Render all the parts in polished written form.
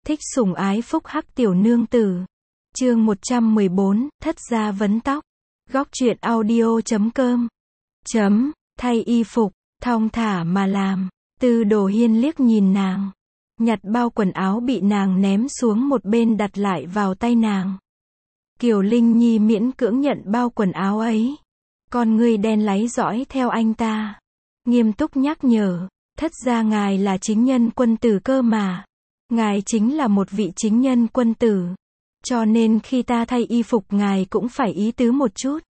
Thích sủng ái phúc hắc tiểu nương tử. Chương 114, thất gia vấn tóc. Góc truyện audio.com. Thay y phục, thong thả mà làm. Tư Đồ Hiên liếc nhìn nàng. Nhặt bao quần áo bị nàng ném xuống một bên đặt lại vào tay nàng. Kiều Linh Nhi miễn cưỡng nhận bao quần áo ấy. Con ngươi đen láy dõi theo anh ta. Nghiêm túc nhắc nhở, thất gia ngài là chính nhân quân tử cơ mà. Ngài chính là một vị chính nhân quân tử. Cho nên khi ta thay y phục ngài cũng phải ý tứ một chút.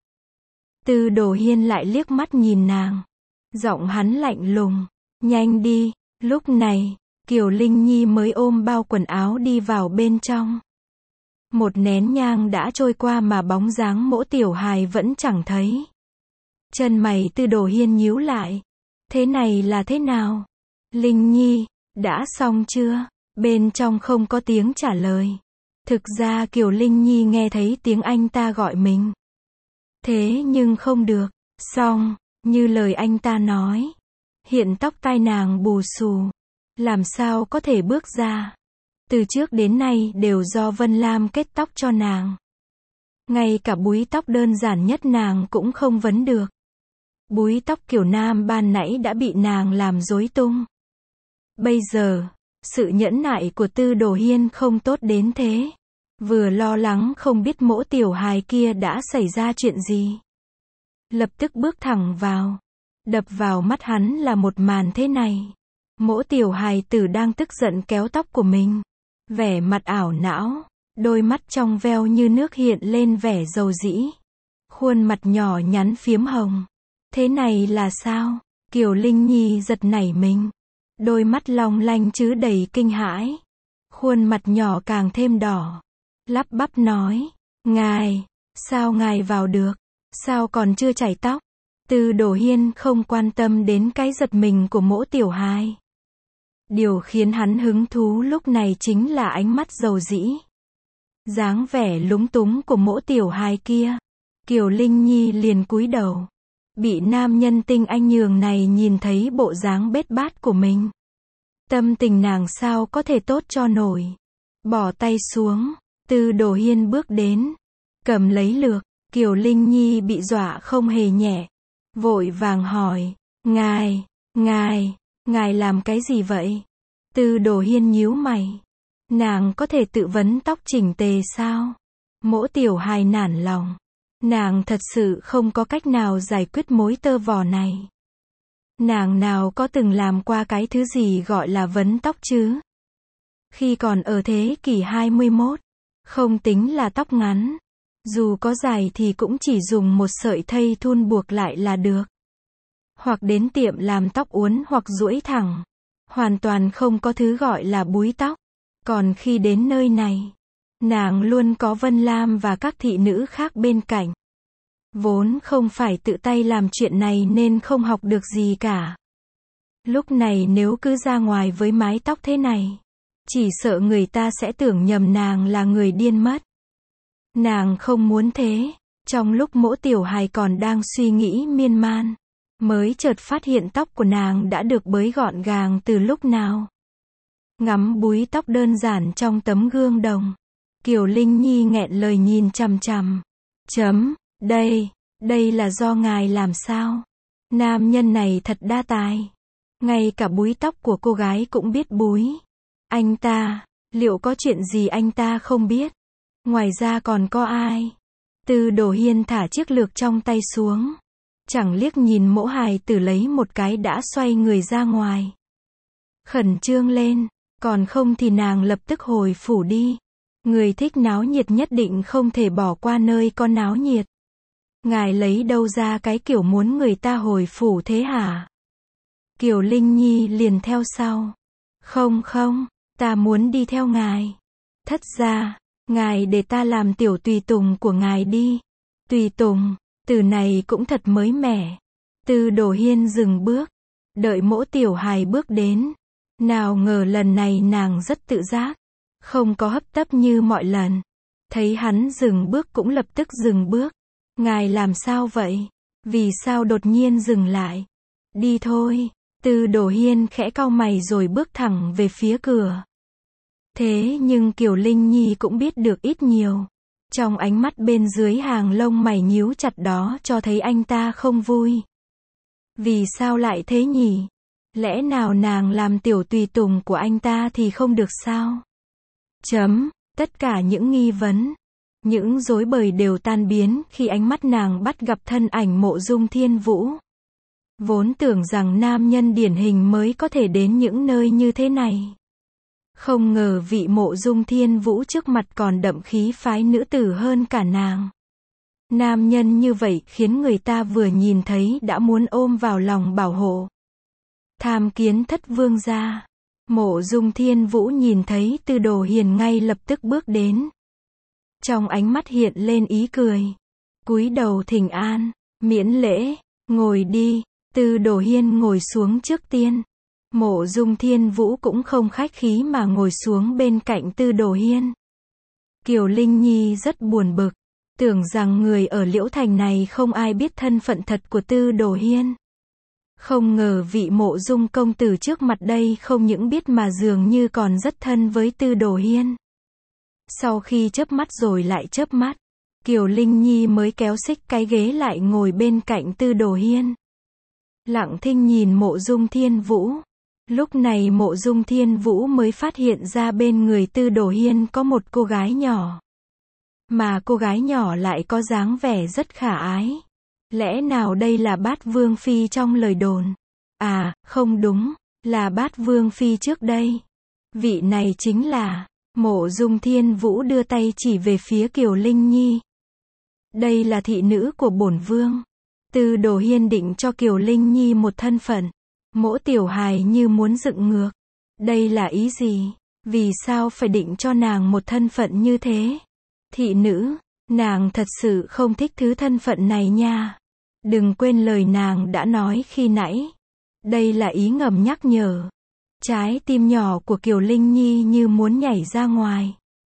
Tư Đồ Hiên lại liếc mắt nhìn nàng. Giọng hắn lạnh lùng. Nhanh đi. Lúc này, Kiều Linh Nhi mới ôm bao quần áo đi vào bên trong. Một nén nhang đã trôi qua mà bóng dáng Mỗ Tiểu Hài vẫn chẳng thấy. Chân mày Tư Đồ Hiên nhíu lại. Thế này là thế nào? Linh Nhi, đã xong chưa? Bên trong không có tiếng trả lời. Thực ra Kiều Linh Nhi nghe thấy tiếng anh ta gọi mình. Thế nhưng không được. Xong, như lời anh ta nói. Hiện tóc tai nàng bù xù. Làm sao có thể bước ra? Từ trước đến nay đều do Vân Lam kết tóc cho nàng. Ngay cả búi tóc đơn giản nhất nàng cũng không vấn được. Búi tóc kiểu nam ban nãy đã bị nàng làm rối tung. Bây giờ, sự nhẫn nại của Tư Đồ Hiên không tốt đến thế. Vừa lo lắng không biết Mỗ Tiểu Hài kia đã xảy ra chuyện gì. Lập tức bước thẳng vào. Đập vào mắt hắn là một màn thế này. Mỗ Tiểu Hài tử đang tức giận kéo tóc của mình. Vẻ mặt ảo não. Đôi mắt trong veo như nước hiện lên vẻ dầu dĩ. Khuôn mặt nhỏ nhắn phiếm hồng. Thế này là sao? Kiều Linh Nhi giật nảy mình. Đôi mắt long lanh chứ đầy kinh hãi. Khuôn mặt nhỏ càng thêm đỏ. Lắp bắp nói. Ngài, sao ngài vào được? Sao còn chưa chải tóc? Tư Đồ Hiên không quan tâm đến cái giật mình của Mỗ Tiểu Hài. Điều khiến hắn hứng thú lúc này chính là ánh mắt dầu dĩ. Dáng vẻ lúng túng của Mỗ Tiểu Hài kia. Kiều Linh Nhi liền cúi đầu. Bị nam nhân tinh anh nhường này nhìn thấy bộ dáng bết bát của mình. Tâm tình nàng sao có thể tốt cho nổi. Bỏ tay xuống, Tư Đồ Hiên bước đến. Cầm lấy lược, Kiều Linh Nhi bị dọa không hề nhẹ. Vội vàng hỏi, ngài làm cái gì vậy? Tư Đồ Hiên nhíu mày. Nàng có thể tự vấn tóc chỉnh tề sao? Mỗ Tiểu Hài nản lòng. Nàng thật sự không có cách nào giải quyết mối tơ vò này. Nàng nào có từng làm qua cái thứ gì gọi là vấn tóc chứ? Khi còn ở thế kỷ 21, không tính là tóc ngắn. Dù có dài thì cũng chỉ dùng một sợi thây thun buộc lại là được. Hoặc đến tiệm làm tóc uốn hoặc duỗi thẳng. Hoàn toàn không có thứ gọi là búi tóc. Còn khi đến nơi này, nàng luôn có Vân Lam và các thị nữ khác bên cạnh. Vốn không phải tự tay làm chuyện này nên không học được gì cả. Lúc này nếu cứ ra ngoài với mái tóc thế này, chỉ sợ người ta sẽ tưởng nhầm nàng là người điên mất. Nàng không muốn thế. Trong lúc Mỗ Tiểu Hài còn đang suy nghĩ miên man, mới chợt phát hiện tóc của nàng đã được bới gọn gàng từ lúc nào. Ngắm búi tóc đơn giản trong tấm gương đồng, Kiều Linh Nhi nghẹn lời nhìn chằm chằm. Đây là do ngài làm sao? Nam nhân này thật đa tài. Ngay cả búi tóc của cô gái cũng biết búi. Anh ta, liệu có chuyện gì anh ta không biết? Ngoài ra còn có ai? Tư Đồ Hiên thả chiếc lược trong tay xuống. Chẳng liếc nhìn Mỗ Hài tử lấy một cái đã xoay người ra ngoài. Khẩn trương lên, còn không thì nàng lập tức hồi phủ đi. Người thích náo nhiệt nhất định không thể bỏ qua nơi có náo nhiệt. Ngài lấy đâu ra cái kiểu muốn người ta hồi phủ thế hả? Kiều Linh Nhi liền theo sau. Không, ta muốn đi theo ngài. Thất gia, ngài để ta làm tiểu tùy tùng của ngài đi. Tùy tùng, từ này cũng thật mới mẻ. Tư Đồ Hiên dừng bước, đợi Mỗ Tiểu Hài bước đến. Nào ngờ lần này nàng rất tự giác, không có hấp tấp như mọi lần. Thấy hắn dừng bước cũng lập tức dừng bước. Ngài làm sao vậy? Vì sao đột nhiên dừng lại? Đi thôi. Tư Đồ Hiên khẽ cau mày rồi bước thẳng về phía cửa. Thế nhưng Kiều Linh Nhi cũng biết được ít nhiều. Trong ánh mắt bên dưới hàng lông mày nhíu chặt đó cho thấy anh ta không vui. Vì sao lại thế nhỉ? Lẽ nào nàng làm tiểu tùy tùng của anh ta thì không được sao? Tất cả những nghi vấn, những rối bời đều tan biến khi ánh mắt nàng bắt gặp thân ảnh Mộ Dung Thiên Vũ. Vốn tưởng rằng nam nhân điển hình mới có thể đến những nơi như thế này. Không ngờ vị Mộ Dung Thiên Vũ trước mặt còn đậm khí phái nữ tử hơn cả nàng. Nam nhân như vậy khiến người ta vừa nhìn thấy đã muốn ôm vào lòng bảo hộ. Tham kiến thất vương gia. Mộ Dung Thiên Vũ nhìn thấy Tư Đồ Hiền ngay lập tức bước đến. Trong ánh mắt hiện lên ý cười. Cúi đầu thỉnh an, miễn lễ, ngồi đi. Tư Đồ Hiên ngồi xuống trước tiên. Mộ Dung Thiên Vũ cũng không khách khí mà ngồi xuống bên cạnh Tư Đồ Hiên. Kiều Linh Nhi rất buồn bực, tưởng rằng người ở Liễu Thành này không ai biết thân phận thật của Tư Đồ Hiên. Không ngờ vị Mộ Dung công tử trước mặt đây không những biết mà dường như còn rất thân với Tư Đồ Hiên. Sau khi chớp mắt rồi lại chớp mắt, Kiều Linh Nhi mới kéo xích cái ghế lại ngồi bên cạnh Tư Đồ Hiên. Lặng thinh nhìn Mộ Dung Thiên Vũ. Lúc này Mộ Dung Thiên Vũ mới phát hiện ra bên người Tư Đồ Hiên có một cô gái nhỏ. Mà cô gái nhỏ lại có dáng vẻ rất khả ái. Lẽ nào đây là Bát Vương Phi trong lời đồn? À, không đúng, là Bát Vương Phi trước đây. Vị này chính là... Mộ Dung Thiên Vũ đưa tay chỉ về phía Kiều Linh Nhi. Đây là thị nữ của bổn vương. Tư Đồ Hiên định cho Kiều Linh Nhi một thân phận. Mỗ tiểu hài như muốn dựng ngược. Đây là ý gì? Vì sao phải định cho nàng một thân phận như thế? Thị nữ, nàng thật sự không thích thứ thân phận này nha. Đừng quên lời nàng đã nói khi nãy. Đây là ý ngầm nhắc nhở. Trái tim nhỏ của Kiều Linh Nhi như muốn nhảy ra ngoài.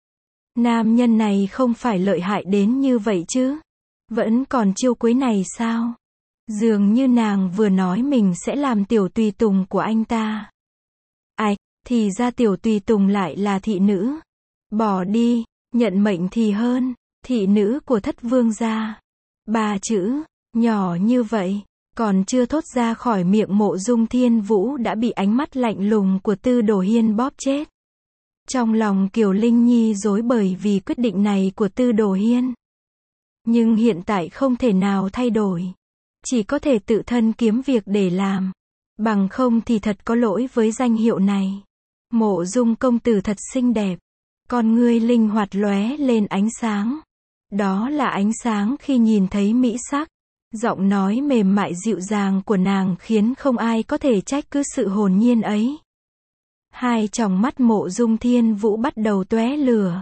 Nam nhân này không phải lợi hại đến như vậy chứ? Vẫn còn chiêu cuối này sao? Dường như nàng vừa nói mình sẽ làm tiểu tùy tùng của anh ta. Ảch, thì ra tiểu tùy tùng lại là thị nữ. Bỏ đi, nhận mệnh thì hơn. Thị nữ của thất vương gia. 3 chữ, nhỏ như vậy. Còn chưa thốt ra khỏi miệng Mộ Dung Thiên Vũ đã bị ánh mắt lạnh lùng của Tư Đồ Hiên bóp chết. Trong lòng Kiều Linh Nhi rối bời vì quyết định này của Tư Đồ Hiên. Nhưng hiện tại không thể nào thay đổi. Chỉ có thể tự thân kiếm việc để làm. Bằng không thì thật có lỗi với danh hiệu này. Mộ Dung công tử thật xinh đẹp. Con ngươi linh hoạt lóe lên ánh sáng. Đó là ánh sáng khi nhìn thấy mỹ sắc. Giọng nói mềm mại dịu dàng của nàng khiến không ai có thể trách cứ sự hồn nhiên ấy. Hai tròng mắt Mộ Dung Thiên Vũ bắt đầu tóe lửa.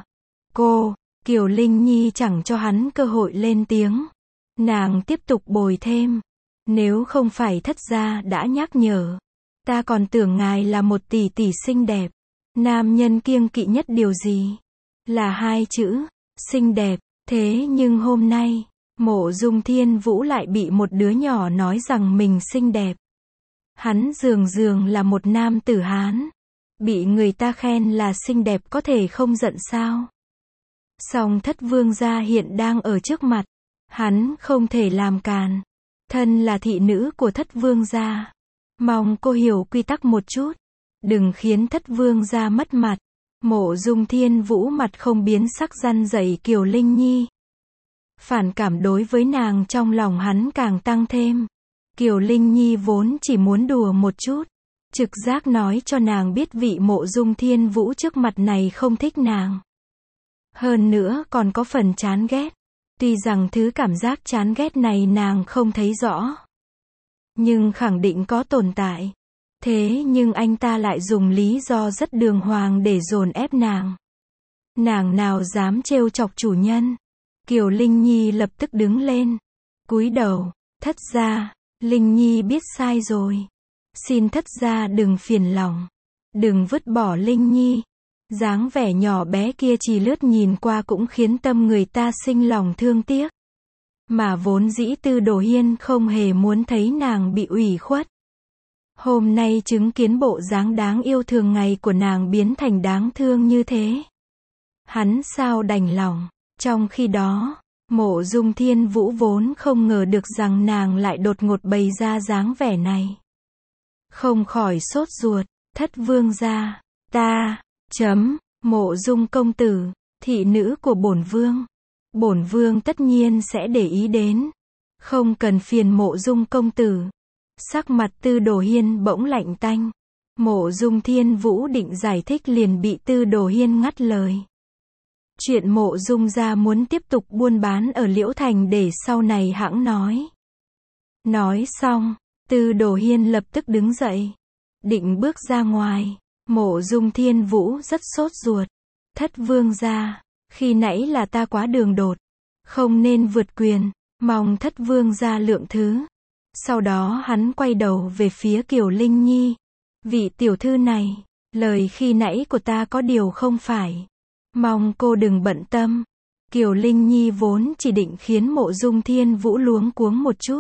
Kiều Linh Nhi chẳng cho hắn cơ hội lên tiếng. Nàng tiếp tục bồi thêm. Nếu không phải thất gia đã nhắc nhở. Ta còn tưởng ngài là một tỷ tỷ xinh đẹp. Nam nhân kiêng kỵ nhất điều gì? Là 2 chữ, xinh đẹp. Thế nhưng hôm nay, Mộ Dung Thiên Vũ lại bị một đứa nhỏ nói rằng mình xinh đẹp. Hắn dường là một nam tử Hán. Bị người ta khen là xinh đẹp có thể không giận sao? Song thất vương gia hiện đang ở trước mặt. Hắn không thể làm càn. Thân là thị nữ của thất vương gia. Mong cô hiểu quy tắc một chút. Đừng khiến thất vương gia mất mặt. Mộ Dung Thiên Vũ mặt không biến sắc răn dạy Kiều Linh Nhi. Phản cảm đối với nàng trong lòng hắn càng tăng thêm. Kiều Linh Nhi vốn chỉ muốn đùa một chút. Trực giác nói cho nàng biết vị Mộ Dung Thiên Vũ trước mặt này không thích nàng. Hơn nữa còn có phần chán ghét. Tuy rằng thứ cảm giác chán ghét này nàng không thấy rõ. Nhưng khẳng định có tồn tại. Thế nhưng anh ta lại dùng lý do rất đường hoàng để dồn ép nàng. Nàng nào dám trêu chọc chủ nhân. Kiều Linh Nhi lập tức đứng lên. Cúi đầu, thất gia, Linh Nhi biết sai rồi. Xin thất gia đừng phiền lòng. Đừng vứt bỏ Linh Nhi. Dáng vẻ nhỏ bé kia chỉ lướt nhìn qua cũng khiến tâm người ta sinh lòng thương tiếc. Mà vốn dĩ Tư Đồ Hiên không hề muốn thấy nàng bị ủy khuất. Hôm nay chứng kiến bộ dáng đáng yêu thường ngày của nàng biến thành đáng thương như thế. Hắn sao đành lòng. Trong khi đó, Mộ Dung Thiên Vũ vốn không ngờ được rằng nàng lại đột ngột bày ra dáng vẻ này. Không khỏi sốt ruột, thất vương gia, ta, Mộ Dung công tử, thị nữ của bổn vương tất nhiên sẽ để ý đến. Không cần phiền Mộ Dung công tử. Sắc mặt Tư Đồ Hiên bỗng lạnh tanh. Mộ Dung Thiên Vũ định giải thích liền bị Tư Đồ Hiên ngắt lời. Chuyện Mộ Dung gia muốn tiếp tục buôn bán ở Liễu Thành để sau này hẵng nói. Nói xong, Tư Đồ Hiên lập tức đứng dậy, định bước ra ngoài. Mộ Dung Thiên Vũ rất sốt ruột. Thất vương gia, khi nãy là ta quá đường đột, không nên vượt quyền, mong thất vương gia lượng thứ. Sau đó hắn quay đầu về phía Kiều Linh Nhi. Vị tiểu thư này, lời khi nãy của ta có điều không phải. Mong cô đừng bận tâm. Kiều Linh Nhi vốn chỉ định khiến Mộ Dung Thiên Vũ luống cuống một chút.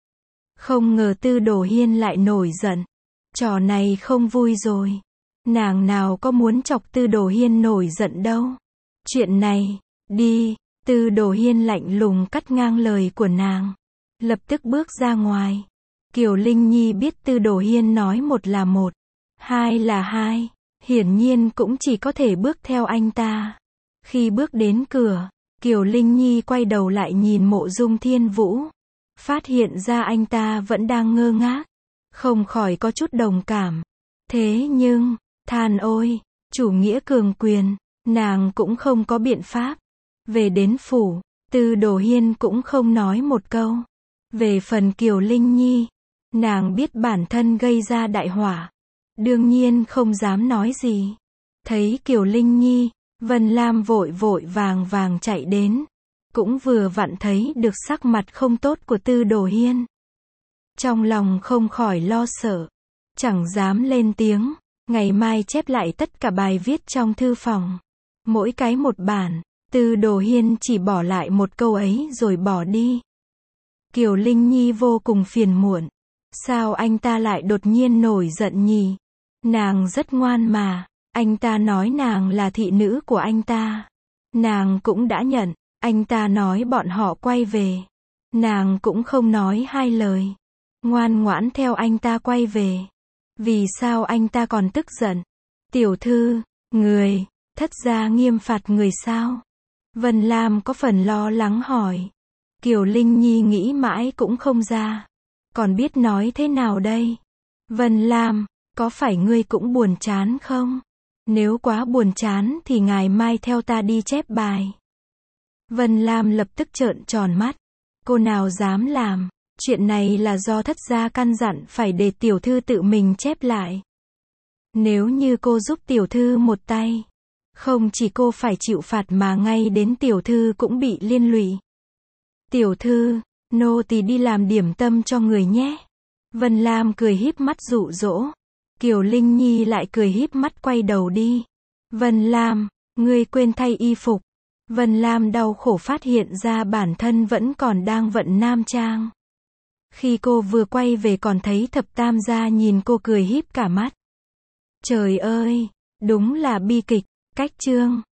Không ngờ Tư Đồ Hiên lại nổi giận. Trò này không vui rồi. Nàng nào có muốn chọc Tư Đồ Hiên nổi giận đâu. Chuyện này, đi. Tư Đồ Hiên lạnh lùng cắt ngang lời của nàng. Lập tức bước ra ngoài. Kiều Linh Nhi biết Tư Đồ Hiên nói một là một, hai là hai. Hiển nhiên cũng chỉ có thể bước theo anh ta. Khi bước đến cửa, Kiều Linh Nhi quay đầu lại nhìn Mộ Dung Thiên Vũ. Phát hiện ra anh ta vẫn đang ngơ ngác. Không khỏi có chút đồng cảm. Thế nhưng, than ôi, chủ nghĩa cường quyền, nàng cũng không có biện pháp. Về đến phủ, Tư Đồ Hiên cũng không nói một câu. Về phần Kiều Linh Nhi, nàng biết bản thân gây ra đại họa. Đương nhiên không dám nói gì. Thấy Kiều Linh Nhi, Vân Lam vội vội vàng vàng chạy đến. Cũng vừa vặn thấy được sắc mặt không tốt của Tư Đồ Hiên. Trong lòng không khỏi lo sợ. Chẳng dám lên tiếng. Ngày mai chép lại tất cả bài viết trong thư phòng. Mỗi cái một bản. Tư Đồ Hiên chỉ bỏ lại một câu ấy rồi bỏ đi. Kiều Linh Nhi vô cùng phiền muộn. Sao anh ta lại đột nhiên nổi giận nhỉ? Nàng rất ngoan mà. Anh ta nói nàng là thị nữ của anh ta. Nàng cũng đã nhận. Anh ta nói bọn họ quay về. Nàng cũng không nói hai lời. Ngoan ngoãn theo anh ta quay về. Vì sao anh ta còn tức giận? Tiểu thư, người, thất gia nghiêm phạt người sao? Vân Lam có phần lo lắng hỏi. Kiều Linh Nhi nghĩ mãi cũng không ra. Còn biết nói thế nào đây? Vân Lam, có phải ngươi cũng buồn chán không? Nếu quá buồn chán thì ngày mai theo ta đi chép bài. Vân Lam lập tức trợn tròn mắt. Cô nào dám làm? Chuyện này là do thất gia căn dặn phải để tiểu thư tự mình chép lại. Nếu như cô giúp tiểu thư một tay, không chỉ cô phải chịu phạt mà ngay đến tiểu thư cũng bị liên lụy. Tiểu thư, nô tỳ đi làm điểm tâm cho người nhé. Vân Lam cười híp mắt dụ dỗ. Kiều Linh Nhi lại cười híp mắt quay đầu đi. Vân Lam, ngươi quên thay y phục. Vân Lam đau khổ phát hiện ra bản thân vẫn còn đang vận nam trang. Khi cô vừa quay về còn thấy Thập Tam gia nhìn cô cười híp cả mắt. Trời ơi, đúng là bi kịch. Cách chương